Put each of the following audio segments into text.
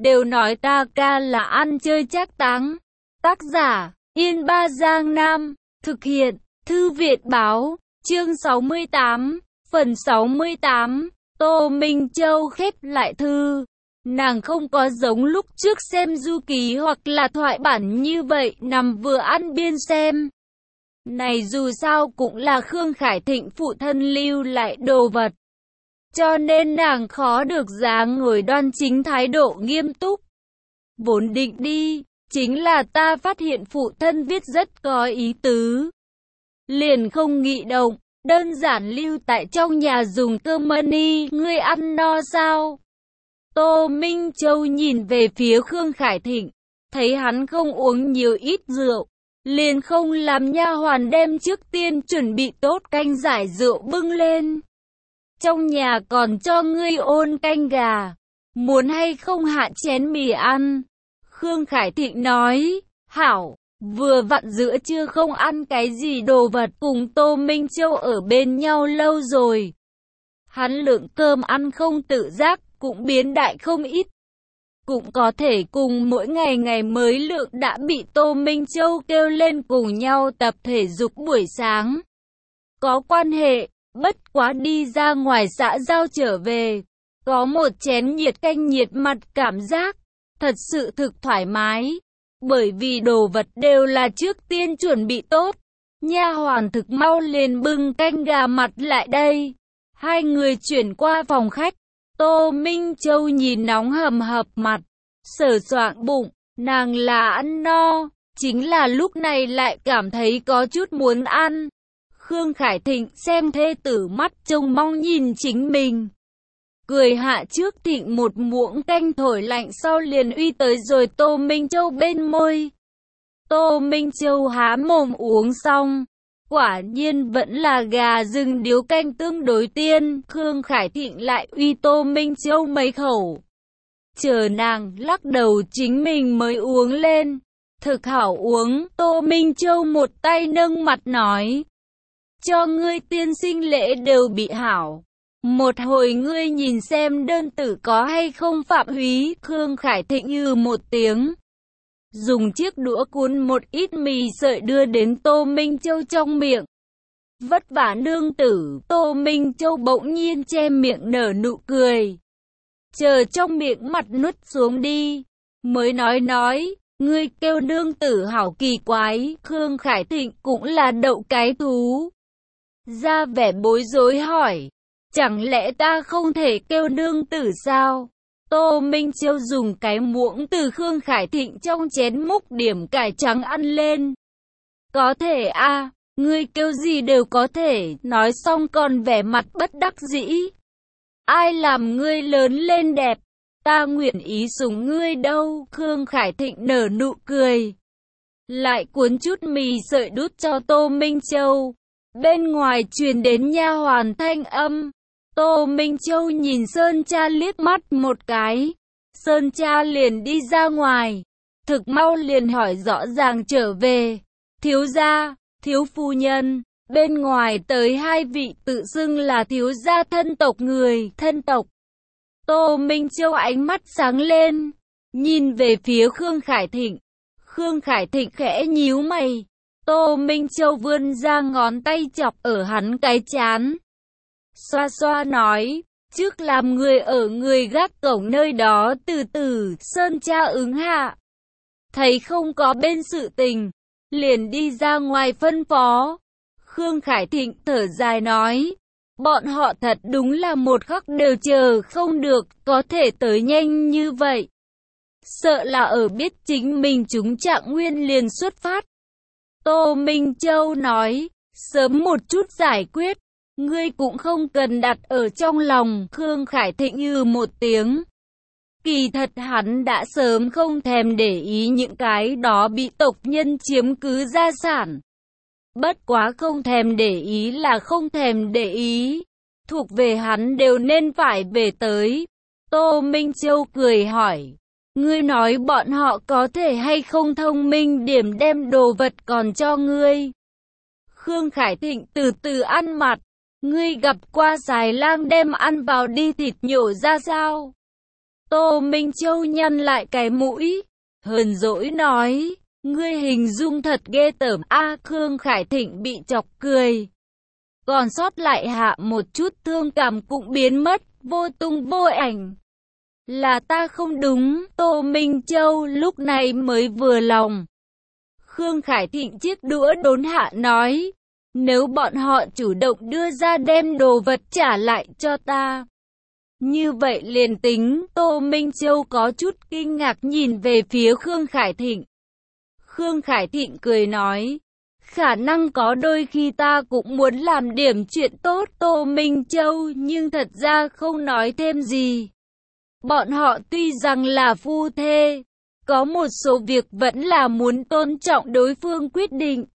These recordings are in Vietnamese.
đều nói ta ca là ăn chơi trác táng. Tác giả, Yên Ba Giang Nam, thực hiện, Thư viện báo, chương 68, phần 68, Tô Minh Châu khép lại thư. Nàng không có giống lúc trước xem du ký hoặc là thoại bản như vậy, nằm vừa ăn biên xem. Này dù sao cũng là Khương Khải Thịnh phụ thân lưu lại đồ vật. Cho nên nàng khó được dáng ngồi đoan chính, thái độ nghiêm túc. Vốn định đi, chính là ta phát hiện phụ thân viết rất có ý tứ. Liền không nghị động, đơn giản lưu tại trong nhà dùng cơm mani, ngươi ăn no sao? Tô Minh Châu nhìn về phía Khương Khải Thịnh, thấy hắn không uống nhiều ít rượu, liền không làm nha hoàn đem trước tiên chuẩn bị tốt canh giải rượu bưng lên. Trong nhà còn cho ngươi ôn canh gà, muốn hay không hạ chén mì ăn? Khương Khải Thịnh nói, hảo, vừa vặn giữa trưa không ăn cái gì đồ vật, cùng Tô Minh Châu ở bên nhau lâu rồi. Hắn lượng cơm ăn không tự giác, cũng biến đại không ít. Cũng có thể cùng mỗi ngày mới lượng đã bị Tô Minh Châu kêu lên cùng nhau tập thể dục buổi sáng. Có quan hệ, bất quá đi ra ngoài xã giao trở về. Có một chén nhiệt canh nhiệt mặt cảm giác, thật sự thực thoải mái. Bởi vì đồ vật đều là trước tiên chuẩn bị tốt. Nha hoàn thực mau liền bưng canh gà mặt lại đây. Hai người chuyển qua phòng khách. Tô Minh Châu nhìn nóng hầm hập mặt, sờ soạng bụng, nàng là ăn no, chính là lúc này lại cảm thấy có chút muốn ăn. Khương Khải Thịnh xem thê tử mắt trông mong nhìn chính mình. Cười hạ trước Thịnh một muỗng canh thổi lạnh sau liền uy tới rồi Tô Minh Châu bên môi. Tô Minh Châu há mồm uống xong. Quả nhiên vẫn là gà rừng điếu canh tương đối tiên, Khương Khải Thịnh lại uy Tô Minh Châu mấy khẩu. Chờ nàng lắc đầu chính mình mới uống lên. Thực hảo uống, Tô Minh Châu một tay nâng mặt nói. Cho ngươi tiên sinh lễ đều bị hảo. Một hồi ngươi nhìn xem đơn tử có hay không phạm húy, Khương Khải Thịnh một tiếng. Dùng chiếc đũa cuốn một ít mì sợi đưa đến Tô Minh Châu trong miệng. Vất vả nương tử, Tô Minh Châu bỗng nhiên che miệng nở nụ cười. Chờ trong miệng mặt nuốt xuống đi, mới nói, ngươi kêu nương tử hảo kỳ quái, Khương Khải Thịnh cũng là đậu cái thú. Ra vẻ bối rối hỏi, chẳng lẽ ta không thể kêu nương tử sao? Tô Minh Châu dùng cái muỗng từ Khương Khải Thịnh trong chén múc điểm cải trắng ăn lên. Có thể a, ngươi kêu gì đều có thể, nói xong còn vẻ mặt bất đắc dĩ. Ai làm ngươi lớn lên đẹp, ta nguyện ý sủng ngươi đâu, Khương Khải Thịnh nở nụ cười. Lại cuốn chút mì sợi đút cho Tô Minh Châu. Bên ngoài truyền đến nha hoàn thanh âm. Tô Minh Châu nhìn Sơn Cha liếc mắt một cái. Sơn Cha liền đi ra ngoài. Thực mau liền hỏi rõ ràng trở về. Thiếu gia, thiếu phu nhân, bên ngoài tới hai vị tự xưng là thiếu gia thân tộc người, thân tộc. Tô Minh Châu ánh mắt sáng lên, nhìn về phía Khương Khải Thịnh. Khương Khải Thịnh khẽ nhíu mày. Tô Minh Châu vươn ra ngón tay chọc ở hắn cái trán. Xoa xoa nói, trước làm người ở người gác cổng nơi đó từ từ, Sơn Cha ứng hạ. Thấy không có bên sự tình, liền đi ra ngoài phân phó. Khương Khải Thịnh thở dài nói, bọn họ thật đúng là một khắc đều chờ không được, có thể tới nhanh như vậy. Sợ là ở biết chính mình chúng Trạng Nguyên liền xuất phát. Tô Minh Châu nói, sớm một chút giải quyết, ngươi cũng không cần đặt ở trong lòng, Khương Khải Thịnh một tiếng. Kỳ thật hắn đã sớm không thèm để ý những cái đó bị tộc nhân chiếm cứ gia sản. Bất quá không thèm để ý là không thèm để ý, thuộc về hắn đều nên phải về tới. Tô Minh Châu cười hỏi, ngươi nói bọn họ có thể hay không thông minh điểm đem đồ vật còn cho ngươi? Khương Khải Thịnh từ từ ăn mặt, ngươi gặp qua xài lang đem ăn vào đi thịt nhổ ra sao? Tô Minh Châu nhăn lại cái mũi, hờn dỗi nói, ngươi hình dung thật ghê tởm. Khương Khải Thịnh bị chọc cười. Còn sót lại hạ một chút thương cảm cũng biến mất, vô tung vô ảnh. Là ta không đúng, Tô Minh Châu lúc này mới vừa lòng. Khương Khải Thịnh chiếc đũa đốn hạ nói, nếu bọn họ chủ động đưa ra đem đồ vật trả lại cho ta, như vậy liền tính. Tô Minh Châu có chút kinh ngạc nhìn về phía Khương Khải Thịnh. Khương Khải Thịnh cười nói, khả năng có đôi khi ta cũng muốn làm điểm chuyện tốt. Tô Minh Châu nhưng thật ra không nói thêm gì. Bọn họ tuy rằng là phu thê, có một số việc vẫn là muốn tôn trọng đối phương quyết định.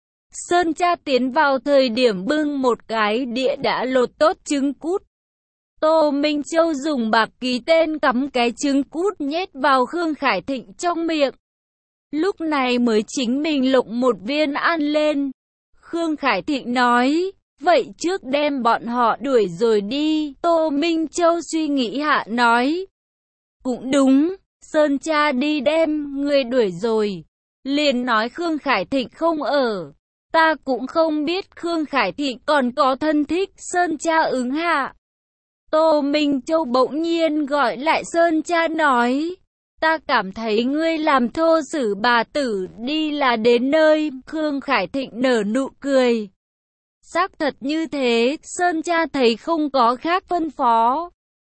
Sơn Cha tiến vào thời điểm bưng một cái đĩa đã lột tốt trứng cút. Tô Minh Châu dùng bạc ký tên cắm cái trứng cút nhét vào Khương Khải Thịnh trong miệng. Lúc này mới chính mình lộng một viên ăn lên. Khương Khải Thịnh nói, vậy trước đem bọn họ đuổi rồi đi. Tô Minh Châu suy nghĩ hạ nói, cũng đúng, Sơn Cha đi đem người đuổi rồi. Liền nói Khương Khải Thịnh không ở. Ta cũng không biết Khương Khải Thịnh còn có thân thích. Sơn Cha ứng hạ. Tô Minh Châu bỗng nhiên gọi lại Sơn Cha nói, ta cảm thấy ngươi làm thô sử bà tử đi là đến nơi. Khương Khải Thịnh nở nụ cười. Xác thật như thế. Sơn Cha thấy không có khác phân phó,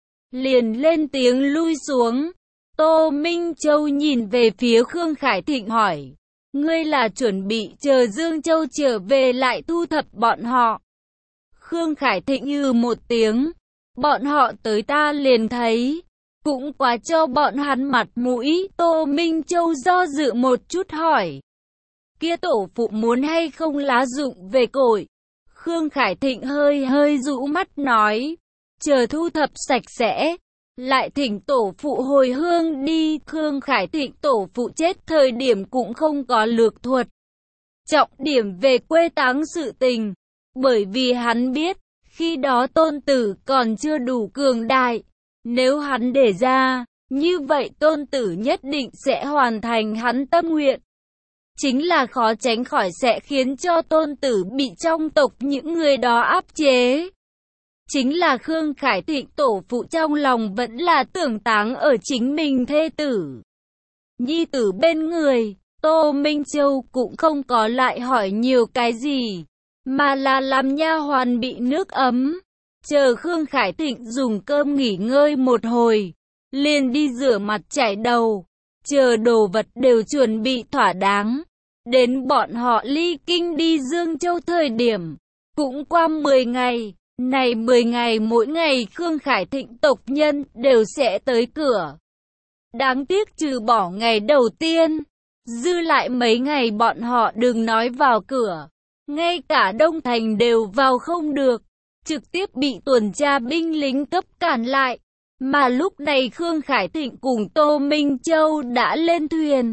liền lên tiếng lui xuống. Tô Minh Châu nhìn về phía Khương Khải Thịnh hỏi, ngươi là chuẩn bị chờ Dương Châu trở về lại thu thập bọn họ? Khương Khải Thịnh một tiếng, bọn họ tới ta liền thấy, cũng quá cho bọn hắn mặt mũi. Tô Minh Châu do dự một chút hỏi, kia tổ phụ muốn hay không lá dụng về cội? Khương Khải Thịnh hơi rũ mắt nói, chờ thu thập sạch sẽ, lại thỉnh tổ phụ hồi hương đi. Khương Khải Thịnh tổ phụ chết thời điểm cũng không có lược thuật trọng điểm về quê táng sự tình, bởi vì hắn biết, khi đó tôn tử còn chưa đủ cường đại. Nếu hắn để ra, như vậy tôn tử nhất định sẽ hoàn thành hắn tâm nguyện. Chính là khó tránh khỏi sẽ khiến cho tôn tử bị trong tộc những người đó áp chế. Chính là Khương Khải Thịnh tổ phụ trong lòng vẫn là tưởng táng ở chính mình thê tử, nhi tử bên người. Tô Minh Châu cũng không có lại hỏi nhiều cái gì, mà là làm nha hoàn bị nước ấm, chờ Khương Khải Thịnh dùng cơm nghỉ ngơi một hồi, liền đi rửa mặt chải đầu, chờ đồ vật đều chuẩn bị thỏa đáng. Đến bọn họ ly kinh đi Dương Châu thời điểm, cũng qua 10 ngày. Này 10 ngày mỗi ngày Khương Khải Thịnh tộc nhân đều sẽ tới cửa. Đáng tiếc trừ bỏ ngày đầu tiên, dư lại mấy ngày bọn họ đừng nói vào cửa, ngay cả Đông Thành đều vào không được, trực tiếp bị tuần tra binh lính cấp cản lại. Mà lúc này Khương Khải Thịnh cùng Tô Minh Châu đã lên thuyền.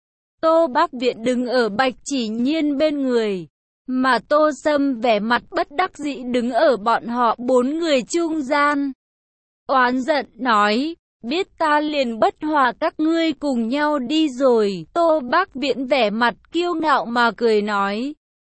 Tô Bắc Viện đứng ở Bạch Chỉ Nhiên bên người, mà Tô Sâm vẻ mặt bất đắc dĩ đứng ở bọn họ 4 người trung gian. Oán giận nói, biết ta liền bất hòa các ngươi cùng nhau đi rồi. Tô Bắc Viện vẻ mặt kiêu ngạo mà cười nói,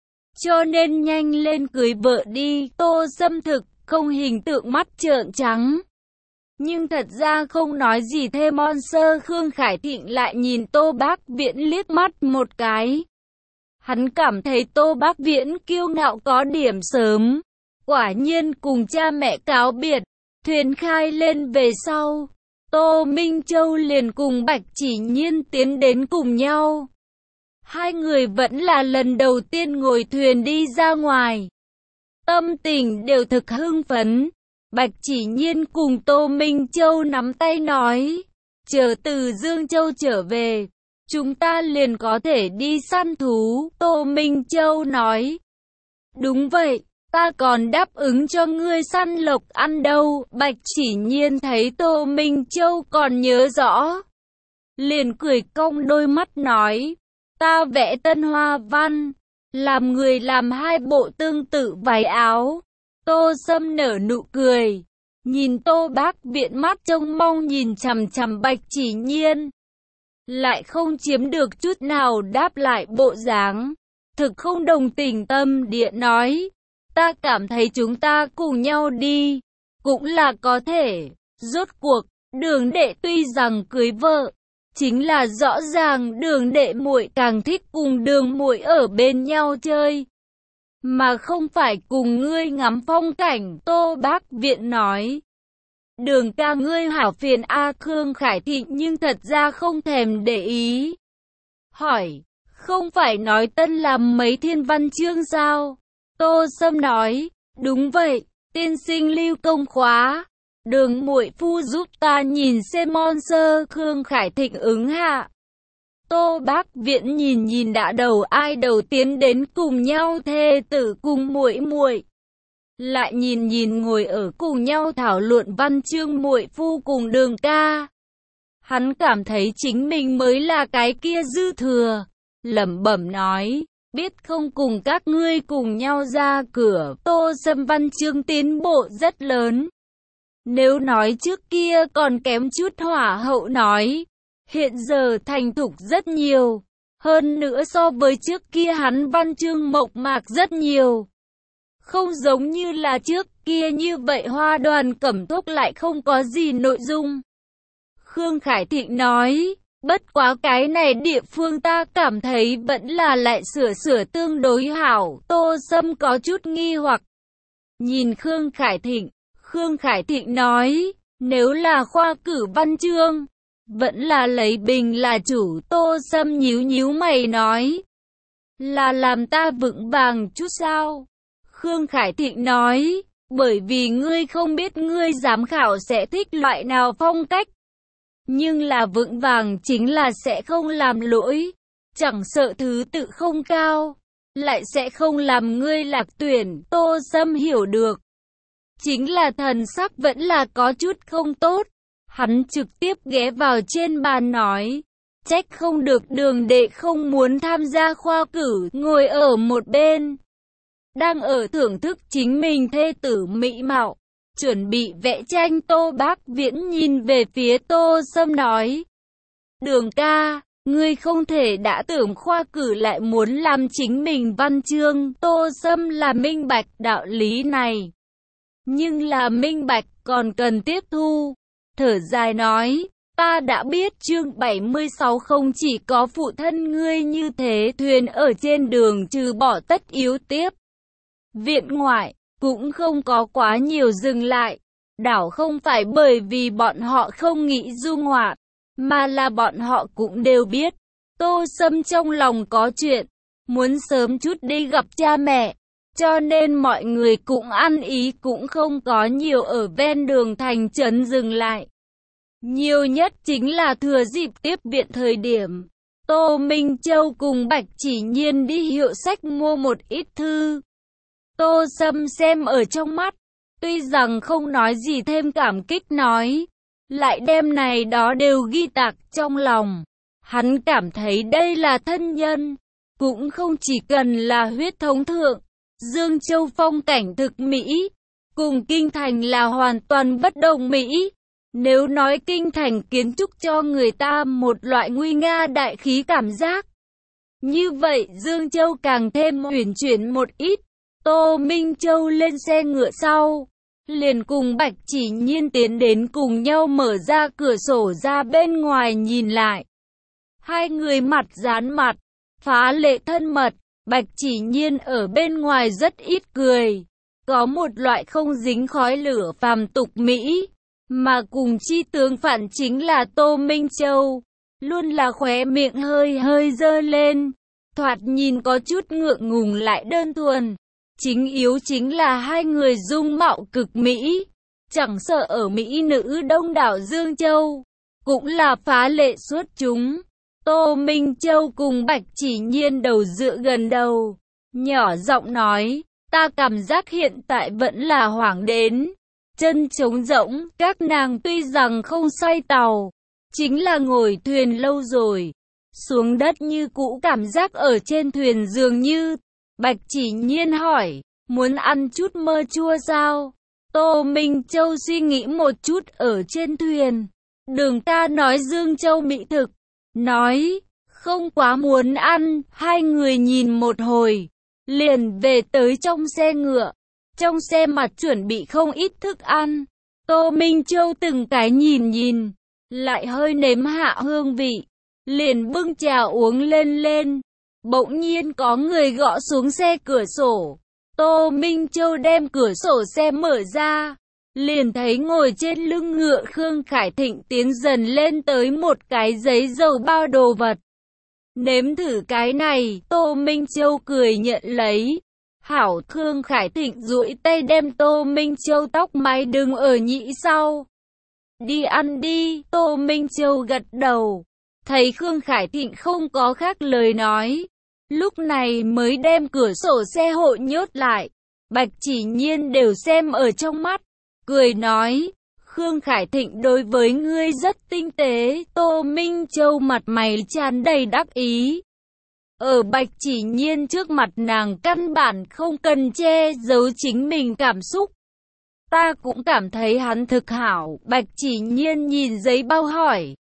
cho nên nhanh lên cưới vợ đi. Tô Sâm thực không hình tượng mắt trợn trắng, nhưng thật ra không nói gì thêm. Sơ Khương Khải Thịnh lại nhìn Tô Bắc Viễn liếc mắt một cái. Hắn cảm thấy Tô Bắc Viễn kiêu ngạo có điểm sớm. Quả nhiên cùng cha mẹ cáo biệt, thuyền khai lên về sau, Tô Minh Châu liền cùng Bạch Chỉ Nhiên tiến đến cùng nhau. Hai người vẫn là lần đầu tiên ngồi thuyền đi ra ngoài, tâm tình đều thực hưng phấn. Bạch Chỉ Nhiên cùng Tô Minh Châu nắm tay nói, chờ từ Dương Châu trở về, chúng ta liền có thể đi săn thú. Tô Minh Châu nói, đúng vậy, ta còn đáp ứng cho ngươi săn lộc ăn đâu. Bạch Chỉ Nhiên thấy Tô Minh Châu còn nhớ rõ, liền cười cong đôi mắt nói, ta vẽ tân hoa văn, làm người làm 2 bộ tương tự váy áo. Tô Sâm nở nụ cười, Nhìn Tô Bác Viện mắt trông mong nhìn chằm chằm Bạch Chỉ Nhiên, lại không chiếm được chút nào đáp lại bộ dáng. Thực không đồng tình tâm địa nói, ta cảm thấy chúng ta cùng nhau đi, cũng là có thể. Rốt cuộc, Đường đệ tuy rằng cưới vợ, chính là rõ ràng Đường đệ muội càng thích cùng Đường muội ở bên nhau chơi, mà không phải cùng ngươi ngắm phong cảnh. Tô Bác Viện nói, Đường ca ngươi hảo phiền a. Khương Khải Thịnh nhưng thật ra không thèm để ý. Hỏi, không phải nói tân làm mấy thiên văn chương sao? Tô Sâm nói, đúng vậy, tiên sinh lưu công khóa. Đường muội phu giúp ta nhìn xem mon sơ. Khương Khải Thịnh ứng hạ. Tô Bác Viện nhìn nhìn đã đầu ai đầu tiến đến cùng nhau thê tử cùng muội muội, lại nhìn nhìn ngồi ở cùng nhau thảo luận văn chương muội phu cùng Đường ca. Hắn cảm thấy chính mình mới là cái kia dư thừa, lẩm bẩm nói, biết không cùng các ngươi cùng nhau ra cửa. Tô Sâm văn chương tiến bộ rất lớn. Nếu nói trước kia còn kém chút hỏa hậu nói, hiện giờ thành thục rất nhiều. Hơn nữa so với trước kia hắn văn chương mộc mạc rất nhiều. Không giống như là trước kia như vậy hoa đoàn cẩm thúc lại không có gì nội dung. Khương Khải Thịnh nói, bất quá cái này địa phương ta cảm thấy vẫn là lại sửa sửa tương đối hảo. Tô Sâm có chút nghi hoặc nhìn Khương Khải Thịnh. Khương Khải Thịnh nói, nếu là khoa cử văn chương, vẫn là lấy bình là chủ. Tô Sâm nhíu nhíu mày nói, là làm ta vững vàng chút sao? Khương Khải Thịnh nói, bởi vì ngươi không biết ngươi giám khảo sẽ thích loại nào phong cách. Nhưng là vững vàng chính là sẽ không làm lỗi, chẳng sợ thứ tự không cao, lại sẽ không làm ngươi lạc tuyển. Tô Sâm hiểu được, chính là thần sắc vẫn là có chút không tốt. Hắn trực tiếp ghé vào trên bàn nói, trách không được Đường đệ không muốn tham gia khoa cử. Ngồi ở một bên, đang ở thưởng thức chính mình thê tử mỹ mạo, chuẩn bị vẽ tranh. Tô Bác Viễn nhìn về phía Tô Sâm nói, Đường ca, ngươi không thể đã tưởng khoa cử lại muốn làm chính mình văn chương. Tô Sâm là minh bạch đạo lý này, nhưng là minh bạch còn cần tiếp thu. Thở dài nói, ta đã biết. Chương 76 không chỉ có phụ thân ngươi như thế thuyền ở trên đường trừ bỏ tất yếu tiếp viện ngoại, cũng không có quá nhiều dừng lại. Đảo không phải bởi vì bọn họ không nghĩ du ngoạn, mà là bọn họ cũng đều biết, Tô Sâm trong lòng có chuyện, muốn sớm chút đi gặp cha mẹ, cho nên mọi người cũng ăn ý cũng không có nhiều ở ven đường thành trấn dừng lại. Nhiều nhất chính là thừa dịp tiếp viện thời điểm, Tô Minh Châu cùng Bạch Chỉ Nhiên đi hiệu sách mua một ít thư. Tô Sâm xem ở trong mắt, tuy rằng không nói gì thêm cảm kích nói, lại đem này đó đều ghi tạc trong lòng. Hắn cảm thấy đây là thân nhân, cũng không chỉ cần là huyết thống thượng. Dương Châu phong cảnh thực mỹ, cùng Kinh Thành là hoàn toàn bất đồng mỹ. Nếu nói Kinh Thành kiến trúc cho người ta một loại nguy nga đại khí cảm giác, như vậy Dương Châu càng thêm uyển chuyển một ít. Tô Minh Châu lên xe ngựa sau, liền cùng Bạch Chỉ Nhiên tiến đến cùng nhau mở ra cửa sổ ra bên ngoài nhìn lại. Hai người mặt dán mặt, phá lệ thân mật. Bạch Chỉ Nhiên ở bên ngoài rất ít cười, có một loại không dính khói lửa phàm tục mỹ, mà cùng chi tướng phản chính là Tô Minh Châu, luôn là khóe miệng hơi hơi dơ lên, thoạt nhìn có chút ngượng ngùng lại đơn thuần. Chính yếu chính là hai người dung mạo cực mỹ, chẳng sợ ở mỹ nữ đông đảo Dương Châu, cũng là phá lệ xuất chúng. Tô Minh Châu cùng Bạch Chỉ Nhiên đầu dựa gần đầu, nhỏ giọng nói, ta cảm giác hiện tại vẫn là hoảng đến chân trống rỗng. Các nàng tuy rằng không xoay tàu, chính là ngồi thuyền lâu rồi, xuống đất như cũ cảm giác ở trên thuyền dường như. Bạch Chỉ Nhiên hỏi, muốn ăn chút mơ chua sao? Tô Minh Châu suy nghĩ một chút ở trên thuyền. Đường ca nói Dương Châu mỹ thực. Nói, không quá muốn ăn. Hai người nhìn một hồi. Liền về tới trong xe ngựa. Trong xe mặt chuẩn bị không ít thức ăn. Tô Minh Châu từng cái nhìn. Lại hơi nếm hạ hương vị. Liền bưng trà uống lên. Bỗng nhiên có người gõ xuống xe cửa sổ. Tô Minh Châu đem cửa sổ xe mở ra. Liền thấy ngồi trên lưng ngựa Khương Khải Thịnh tiến dần lên tới một cái giấy dầu bao đồ vật. Nếm thử cái này, Tô Minh Châu cười nhận lấy. Hảo. Khương Khải Thịnh duỗi tay đem Tô Minh Châu tóc mái đứng ở nhĩ sau. Đi ăn đi, Tô Minh Châu gật đầu. Thấy Khương Khải Thịnh không có khác lời nói. Lúc này mới đem cửa sổ xe hộ nhốt lại. Bạch Chỉ Nhiên đều xem ở trong mắt. Cười nói, Khương Khải Thịnh đối với ngươi rất tinh tế. Tô Minh Châu mặt mày tràn đầy đắc ý. Ở Bạch Chỉ Nhiên trước mặt nàng căn bản không cần che giấu chính mình cảm xúc. Ta cũng cảm thấy hắn thực hảo. Bạch Chỉ Nhiên nhìn giấy bao hỏi.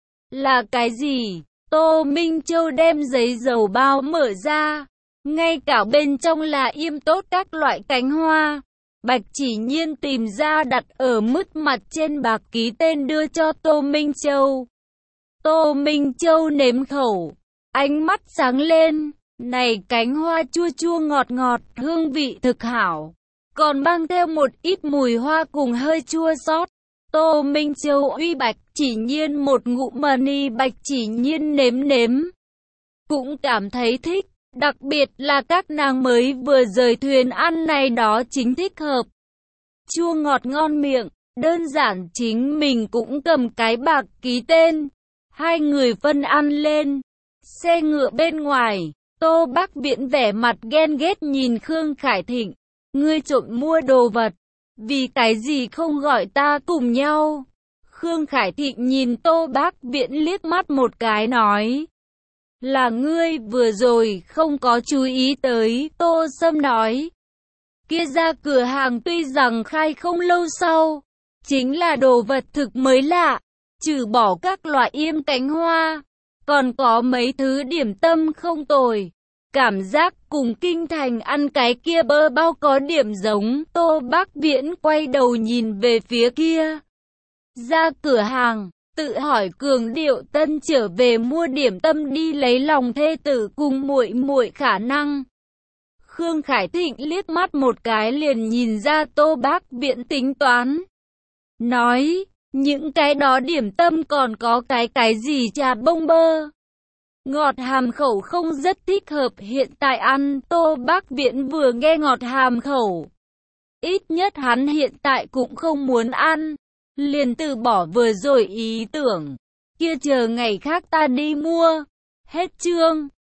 Là cái gì? Tô Minh Châu đem giấy dầu bao mở ra. Ngay cả bên trong là yêm tốt các loại cánh hoa. Bạch Chỉ Nhiên tìm ra đặt ở mứt mặt trên bạc ký tên đưa cho Tô Minh Châu. Tô Minh Châu nếm khẩu. Ánh mắt sáng lên. Này cánh hoa chua chua ngọt, hương vị thực hảo. Còn mang theo một ít mùi hoa cùng hơi chua xót. Tô Minh Châu uy Bạch Chỉ Nhiên một ngụm mani. Bạch Chỉ Nhiên nếm. Cũng cảm thấy thích. Đặc biệt là các nàng mới vừa rời thuyền ăn này đó chính thích hợp. Chua ngọt ngon miệng. Đơn giản chính mình cũng cầm cái bạc ký tên. Hai người phân ăn lên. Xe ngựa bên ngoài. Tô Bắc Viễn vẻ mặt ghen ghét nhìn Khương Khải Thịnh. Ngươi trộm mua đồ vật. Vì cái gì không gọi ta cùng nhau? Khương Khải Thịnh nhìn Tô Bắc Viễn liếc mắt một cái nói. Là ngươi vừa rồi không có chú ý tới. Tô Sâm nói. Kia ra cửa hàng tuy rằng khai không lâu sau. Chính là đồ vật thực mới lạ. Trừ bỏ các loại yêm cánh hoa. Còn có mấy thứ điểm tâm không tồi. Cảm giác cùng kinh thành ăn cái kia bơ bao có điểm giống. Tô Bắc Viễn quay đầu nhìn về phía kia. Ra cửa hàng, tự hỏi Cường Điệu Tân trở về mua điểm tâm đi lấy lòng thê tử cùng muội khả năng. Khương Khải Thịnh liếc mắt một cái liền nhìn ra Tô Bắc Viễn tính toán. Nói, những cái đó điểm tâm còn có cái gì trà bông bơ. Ngọt hàm khẩu không rất thích hợp hiện tại ăn. Tô Bắc Viễn vừa nghe ngọt hàm khẩu. Ít nhất hắn hiện tại cũng không muốn ăn. Liền từ bỏ vừa rồi ý tưởng. Kia chờ ngày khác ta đi mua. Hết chương.